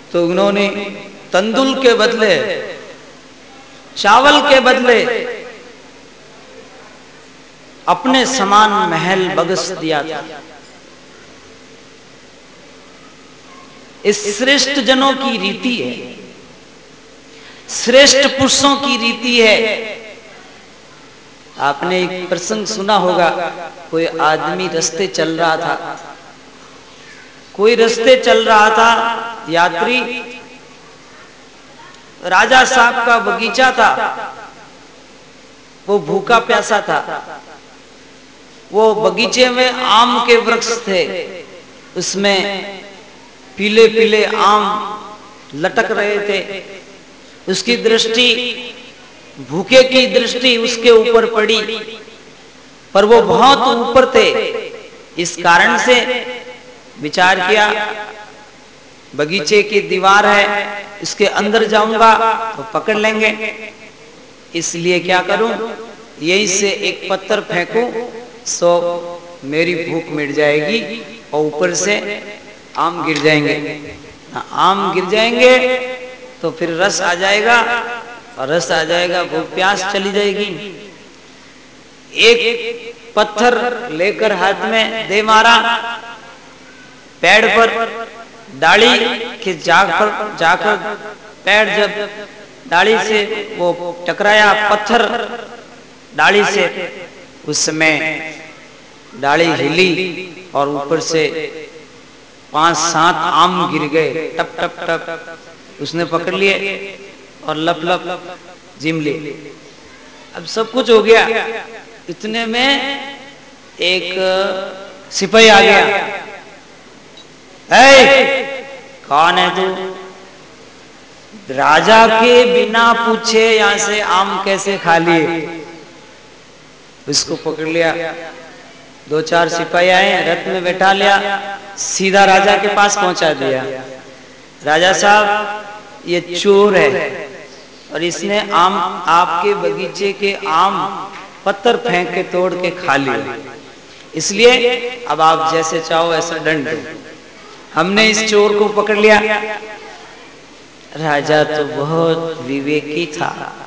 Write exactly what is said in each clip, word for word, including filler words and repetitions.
तो उन्होंने तंदुल के बदले, चावल के बदले अपने समान महल बख्श दिया था। इस श्रेष्ठ जनों की रीति है, श्रेष्ठ पुरुषों की रीति है। आपने एक प्रसंग सुना होगा, कोई आदमी रास्ते चल रहा था, कोई रास्ते चल रहा था यात्री, राजा साहब का बगीचा था, वो भूखा प्यासा था। वो बगीचे में आम के वृक्ष थे, उसमें पीले पीले आम लटक रहे थे। उसकी दृष्टि, भूखे की दृष्टि उसके ऊपर पड़ी, पर वो बहुत ऊपर थे। इस कारण से विचार किया, बगीचे की दीवार है, इसके अंदर जाऊंगा तो पकड़ लेंगे, इसलिए क्या करूं, यहीं से एक पत्थर फेंकूं, सो मेरी भूख मिट जाएगी और ऊपर से आम गिर जाएंगे। आम गिर जाएंगे तो फिर रस आ जाएगा, और रस आ जाएगा भूख प्यास चली जाएगी। एक पत्थर लेकर हाथ में दे मारा, पेड़ पर डाली के जाकर जाकर पेड़ जब डाली से वो टकराया, पत्थर डाली से, उस समय डाली हिली और ऊपर से पांच सात आम गिर गए, टप टप टप। उसने पकड़ लिए और लप लप जिम लिए। अब सब कुछ हो गया, इतने में एक सिपाही आ गया। ऐ, कौन है तू? राजा के बिना पूछे यहां से आम कैसे खा लिए? उसको पकड़ लिया, दो चार सिपाही आए, रथ में बैठा लिया, सीधा राजा के पास पहुंचा दिया। राजा साहब, ये चोर है और इसने आम, आपके बगीचे के आम पत्थर फेंक के तोड़ के खा लिए, इसलिए अब आप जैसे चाहो ऐसा दंड दो। हमने इस चोर को पकड़ लिया। राजा तो बहुत विवेकी था,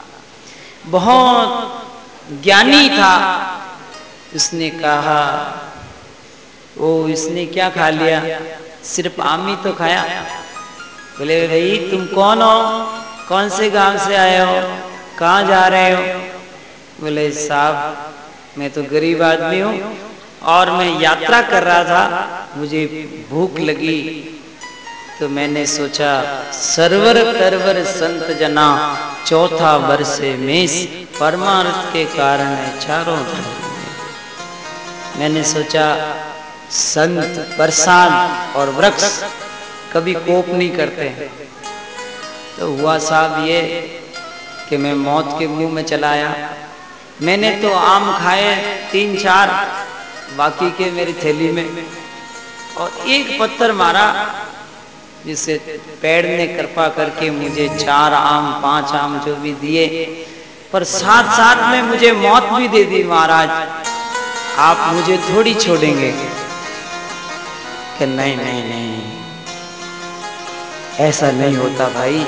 बहुत ज्ञानी था। उसने कहा, ओ इसने क्या खा लिया, सिर्फ आम ही तो खाया। बोले, भाई तुम कौन हो, कौन से गांव से आए हो, कहाँ जा रहे हो? बोले, साहब मैं तो गरीब आदमी हूँ और मैं यात्रा कर रहा था, मुझे भूख लगी तो मैंने सोचा सरवर तरवर संत जना, चौथा वर्षे मेष, परमार्थ के कारण है चारों धर्म। मैंने सोचा संत, प्रसाद और वृक्ष कभी कोप नहीं करते। तो हुआ साहब ये कि मैं मौत के मुंह में चला आया। मैंने तो आम खाए तीन चार, बाकी के मेरी थैली में, और एक पत्थर मारा जिससे पेड़ ने कृपा करके मुझे चार आम पांच आम जो भी दिए, पर साथ साथ में मुझे मौत भी दे दी। महाराज आप मुझे थोड़ी छोड़ेंगे? कि नहीं नहीं नहीं, ऐसा नहीं होता भाई,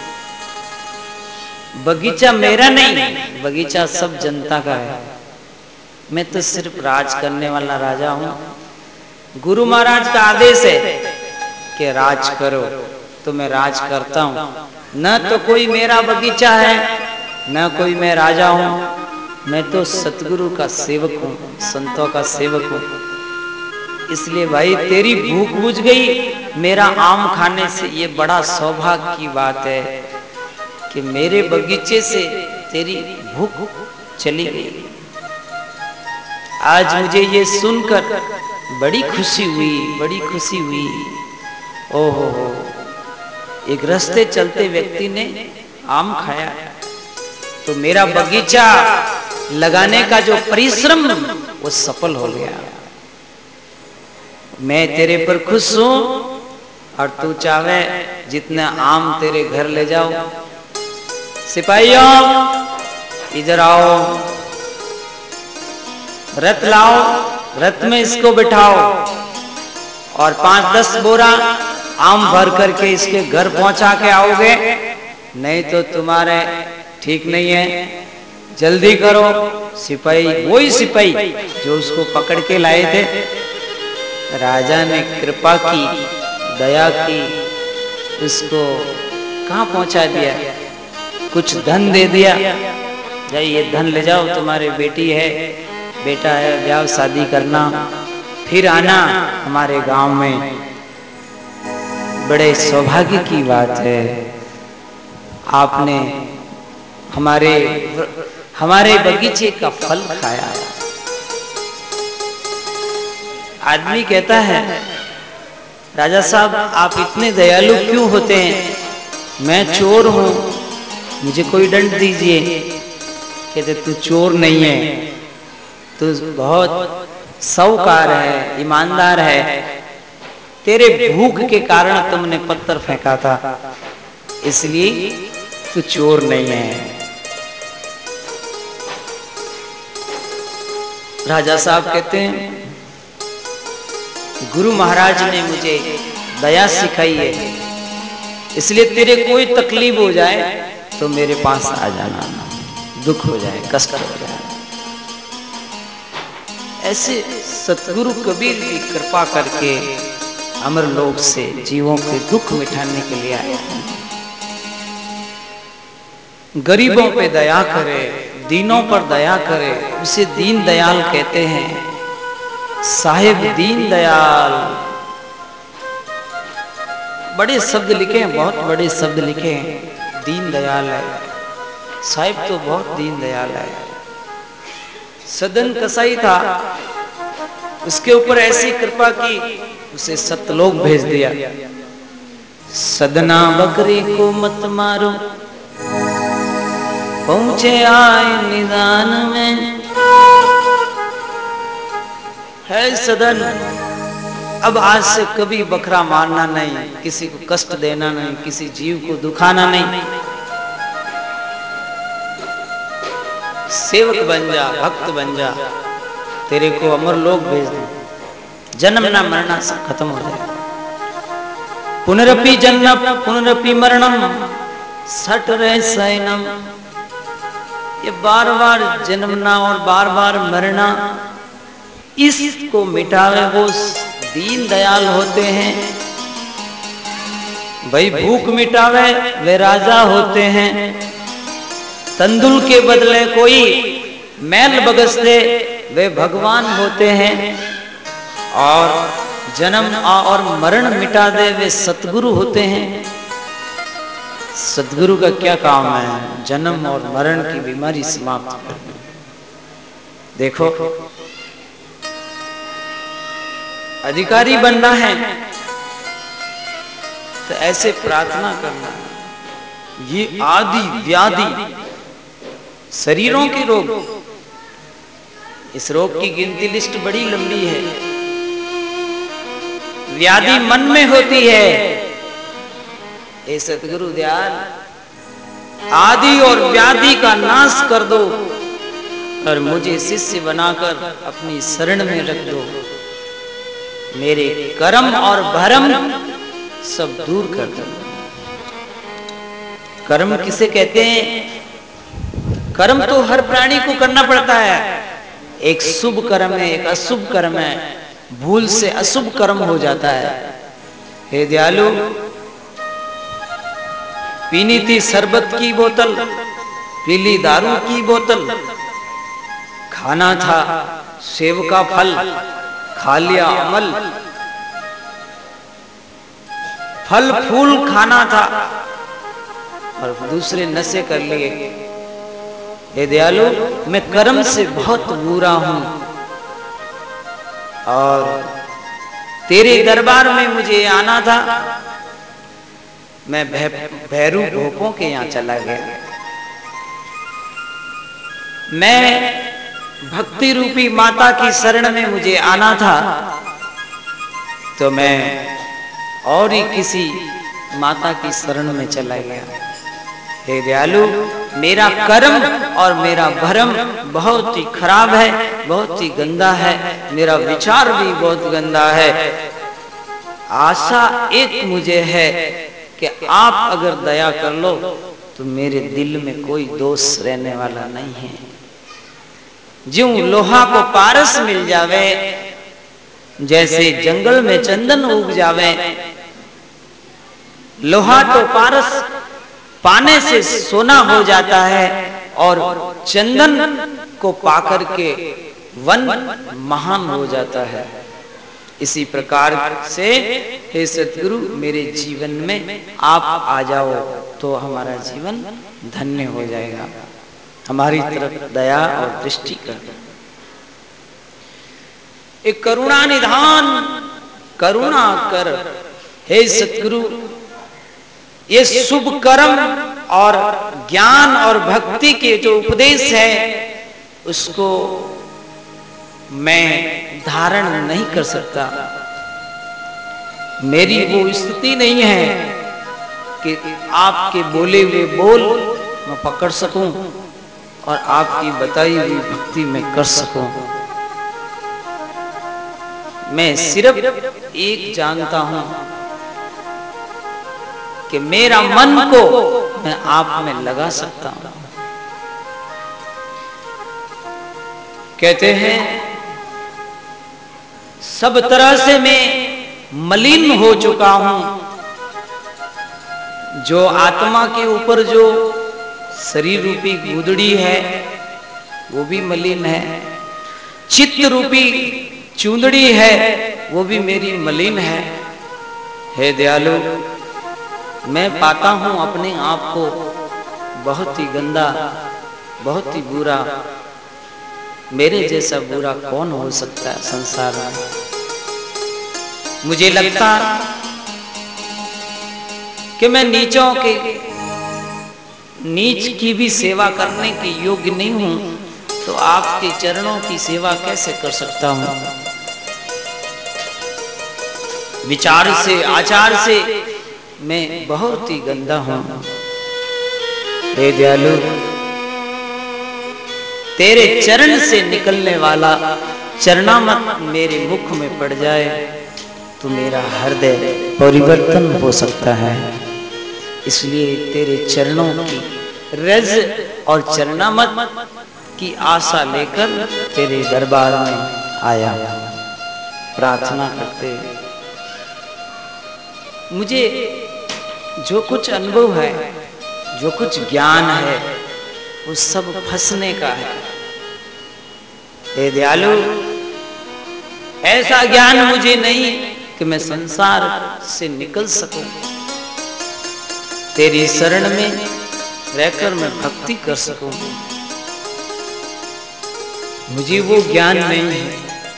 बगीचा मेरा नहीं, बगीचा सब जनता का है। मैं तो सिर्फ राज करने वाला राजा हूं। गुरु महाराज का आदेश है कि राज करो, तो मैं राज करता हूं। न तो कोई मेरा बगीचा है, न कोई मैं राजा हूं, मैं तो सतगुरु का सेवक हूं, संतों का सेवक हूं। इसलिए भाई तेरी भूख बुझ गई मेरा आम खाने से, ये बड़ा सौभाग्य की बात है कि मेरे बगीचे से तेरी भूख चली गई। आज मुझे ये सुनकर बड़ी खुशी हुई, बड़ी खुशी हुई। ओहो हो, एक रास्ते चलते व्यक्ति ने आम खाया, तो मेरा बगीचा लगाने का जो परिश्रम वो सफल हो गया। मैं तेरे पर खुश हूं और तू चाहे जितना आम तेरे घर ले जाओ। सिपाहियों इधर आओ, रथ लाओ, रथ में इसको बिठाओ और पांच दस बोरा आम भर करके इसके घर पहुंचा के आओगे, नहीं तो तुम्हारे ठीक नहीं है, जल्दी करो। सिपाही, वही सिपाही जो उसको पकड़ के लाए थे, राजा ने कृपा की, दया की, उसको कहाँ पहुंचा दिया, कुछ धन दे दिया, जाइए ये धन ले जाओ, तुम्हारी बेटी है, बेटा है, ब्याह शादी करना, फिर आना हमारे गांव में। बड़े सौभाग्य की बात है, आपने हमारे हमारे बगीचे का फल खाया। आदमी कहता है, राजा साहब आप इतने दयालु क्यों होते हैं, मैं चोर हूं, मुझे कोई दंड दीजिए। कहते तू चोर नहीं है, तू बहुत साहूकार है, ईमानदार है, तेरे भूख के कारण तुमने पत्थर फेंका था, इसलिए तू चोर नहीं है। राजा साहब कहते हैं, गुरु महाराज ने मुझे दया सिखाई है, इसलिए तेरे कोई तकलीफ हो जाए तो मेरे पास आ जाना, दुख हो जाए, कष्ट हो जाए। ऐसे सतगुरु कबीर भी कृपा करके अमर लोक से जीवों के दुख मिटाने के लिए आए हैं। गरीबों पे दया करे, दीनों पर दया करे, उसे दीन दयाल कहते हैं। साहिब दीन दयाल, बड़े शब्द लिखे हैं, बहुत बड़े शब्द लिखे हैं। दीन दयाल है साहिब, तो बहुत दीन दयाल है। सदन कसाई था, उसके ऊपर ऐसी कृपा की, उसे सतलोक भेज दिया। सदना बकरी को मत मारो, पहुंचे आए निदान में। है सदन, अब आज से कभी बकरा मारना नहीं, किसी को कष्ट देना नहीं, किसी जीव को दुखाना नहीं। सेवक बन जा, भक्त बन जा, तेरे को अमर लोक भेज दूं, जन्म ना मरना सब खत्म हो जाए। पुनरपि जन्म पुनरपि मरणम सट रहे सैनम, ये बार बार जन्मना और बार बार मरना, इसको मिटावे वो दीन दयाल होते हैं। भाई भूख मिटावे वे राजा होते हैं। तंदुल के बदले कोई मैल बगस दे वे भगवान होते हैं। और जन्म और मरण मिटा दे वे सतगुरु होते हैं। सतगुरु का क्या काम है, जन्म और मरण की बीमारी समाप्त करनी। देखो, अधिकारी बनना है तो ऐसे प्रार्थना करना, ये आदि व्याधि शरीरों के रोग, इस रोग की गिनती लिस्ट बड़ी लंबी है। व्याधि मन में होती है, हे सतगुरु दयाल आदि और व्याधि का नाश कर दो और मुझे शिष्य बनाकर अपनी शरण में रख दो। मेरे कर्म और भरम सब दूर कर दो। कर्म किसे कहते हैं? कर्म तो हर प्राणी को करना पड़ता है। एक शुभ कर्म है, एक अशुभ कर्म है। भूल से अशुभ कर्म हो जाता है। हे दयालु, पीनी थी शरबत की बोतल, पीली दारू की बोतल, खाना था सेव का फल, खा लिया अमल। फल फूल खाना था और दूसरे नशे कर लिए। हे दयालु, मैं कर्म से बहुत बुरा हूं और तेरे दरबार में मुझे आना था, मैं भैरू भोपों के यहाँ चला गया। मैं भक्ति रूपी माता की शरण में मुझे आना था, तो मैं और ही किसी माता की शरण में चला गया। हे दयालु, मेरा कर्म और मेरा भरम बहुत ही खराब है, बहुत ही गंदा है। मेरा विचार भी बहुत गंदा है। आशा एक मुझे है कि आप अगर दया कर लो तो मेरे दिल में कोई दोष रहने वाला नहीं है। ज्यों लोहा को पारस मिल जावे, जैसे जंगल में चंदन उग जावे। लोहा तो पारस पाने से सोना हो जाता है और चंदन को पाकर के वन महान हो जाता है। इसी प्रकार से हे सतगुरु, मेरे जीवन में आप आ जाओ तो हमारा जीवन धन्य हो जाएगा। हमारी तरफ दया और दृष्टि कर। एक करुणा निधान करुणा कर हे सतगुरु, ये शुभ कर्म और ज्ञान और भक्ति के जो उपदेश है उसको मैं धारण नहीं कर सकता। मेरी वो स्थिति नहीं है कि आपके बोले हुए बोल मैं पकड़ सकूं और आपकी बताई हुई भक्ति में कर सकूं। मैं सिर्फ एक जानता हूं कि मेरा मन को मैं आप में लगा सकता हूं। कहते हैं सब तरह से मैं मलिन हो चुका हूं। जो आत्मा के ऊपर जो शरीर रूपी गुदड़ी है वो भी मलिन है, चित्त रूपी चूंदड़ी है वो भी मेरी मलिन है। हे दयालु, मैं पाता हूं अपने आप को बहुत ही गंदा, बहुत ही बुरा। मेरे जैसा बुरा कौन हो सकता है संसार में। मुझे लगता कि मैं नीचों के नीच की भी सेवा करने के योग्य नहीं हूं, तो आपके चरणों की सेवा कैसे कर सकता हूं। विचार से, आचार से मैं बहुत ही गंदा हूं। हे दयालु, तेरे चरण से निकलने वाला चरणामृत मेरे मुख में पड़ जाए तो मेरा हृदय परिवर्तन हो सकता है। इसलिए तेरे चरणों की रज और चरणामृत की आशा लेकर तेरे दरबार में आया, प्रार्थना करते। मुझे जो कुछ अनुभव है, जो कुछ ज्ञान है, वो सब फंसने का है। हे दयालु, ऐसा ज्ञान मुझे नहीं कि मैं संसार से निकल सकूं। तेरी शरण में रहकर मैं भक्ति कर सकूं, मुझे वो ज्ञान नहीं है।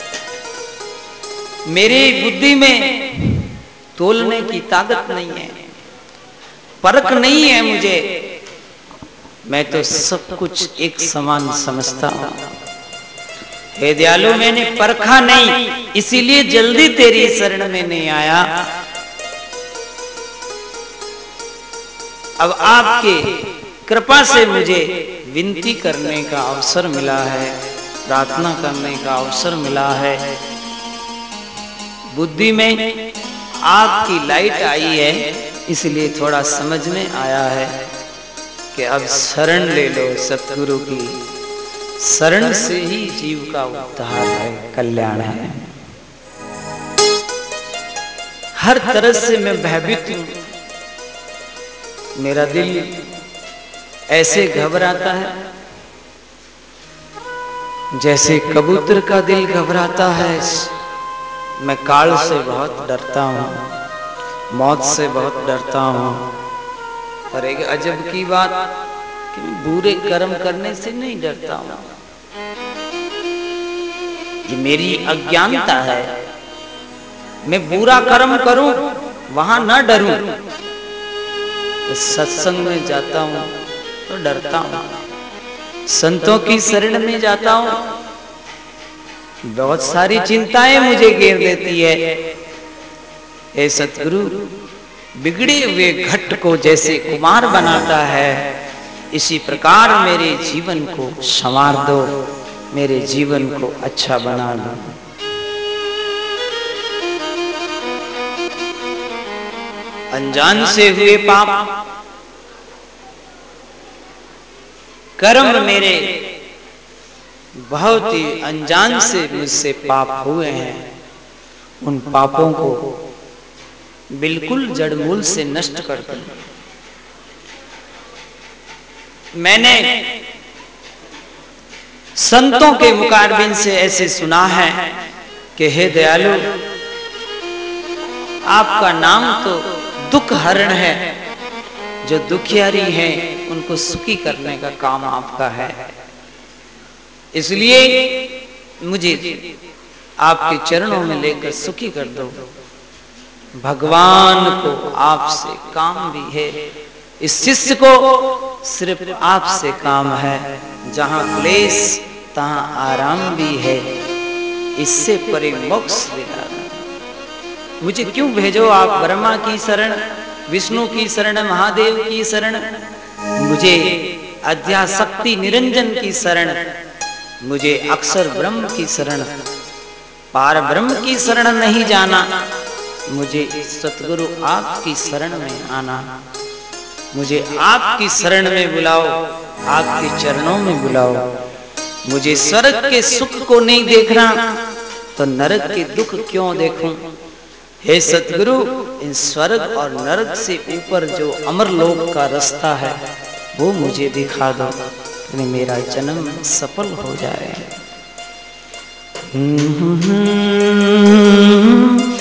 मेरी बुद्धि में तोलने की ताकत नहीं है, परख नहीं है मुझे। मैं तो सब कुछ एक समान समझता हूं। हे दयालु, मैंने परखा नहीं, इसीलिए जल्दी तेरी शरण में नहीं आया। अब आपके कृपा से मुझे विनती करने का अवसर मिला है, प्रार्थना करने का अवसर मिला है। बुद्धि में आपकी लाइट आई है, इसलिए थोड़ा समझ में आया है कि अब शरण ले लो सतगुरु की। शरण से ही जीव का उद्धार है, कल्याण है। हर तरह से मैं भयभीत हूं। मेरा दिल ऐसे घबराता है जैसे कबूतर का दिल घबराता है। मैं काल से बहुत डरता हूं, मौत से बहुत डरता हूं। पर एक अजब की बात कि मैं बुरे कर्म करने से नहीं डरता हूं। ये मेरी अज्ञानता है। मैं बुरा कर्म करूं वहां ना डरूं, सत्संग में जाता हूं तो डरता हूं, संतों की शरण में जाता हूं, बहुत सारी चिंताएं मुझे घेर देती है। हे सतगुरु, बिगड़े हुए घट को जैसे कुमार बनाता है, इसी प्रकार मेरे जीवन को संवार दो, मेरे जीवन को अच्छा बना दो। अनजान से हुए पाप, कर्म मेरे बहुत ही अनजान से मुझसे पाप हुए हैं, उन पापों को बिल्कुल जड़मूल से नष्ट कर दो। मैंने संतों के मुकारबिन से ऐसे सुना है कि हे दयालु, आपका नाम तो दुख हरण है, जो दुखियारी हैं उनको सुखी करने का काम आपका है। इसलिए मुझे आपके चरणों में लेकर सुखी कर दो। भगवान को आपसे काम भी है, इस शिष्य को सिर्फ आपसे काम है। जहां क्लेश तहां आराम भी है, इससे परे मोक्ष दिला दो। मुझे क्यों भेजो आप ब्रह्मा की शरण, विष्णु की शरण, महादेव की शरण, मुझे अध्याशक्ति निरंजन की शरण, मुझे अक्षर ब्रह्म की शरण, पार ब्रह्म की शरण नहीं जाना। मुझे सतगुरु आपकी शरण में आना, मुझे आपकी शरण में बुलाओ, आपके चरणों में बुलाओ। मुझे स्वर्ग के सुख को नहीं देखना तो नरक के दुख क्यों देखूं। हे सतगुरु, इन स्वर्ग और नरक से ऊपर जो अमर लोक का रास्ता है वो मुझे दिखा दो, तो मेरा जन्म सफल हो जाए।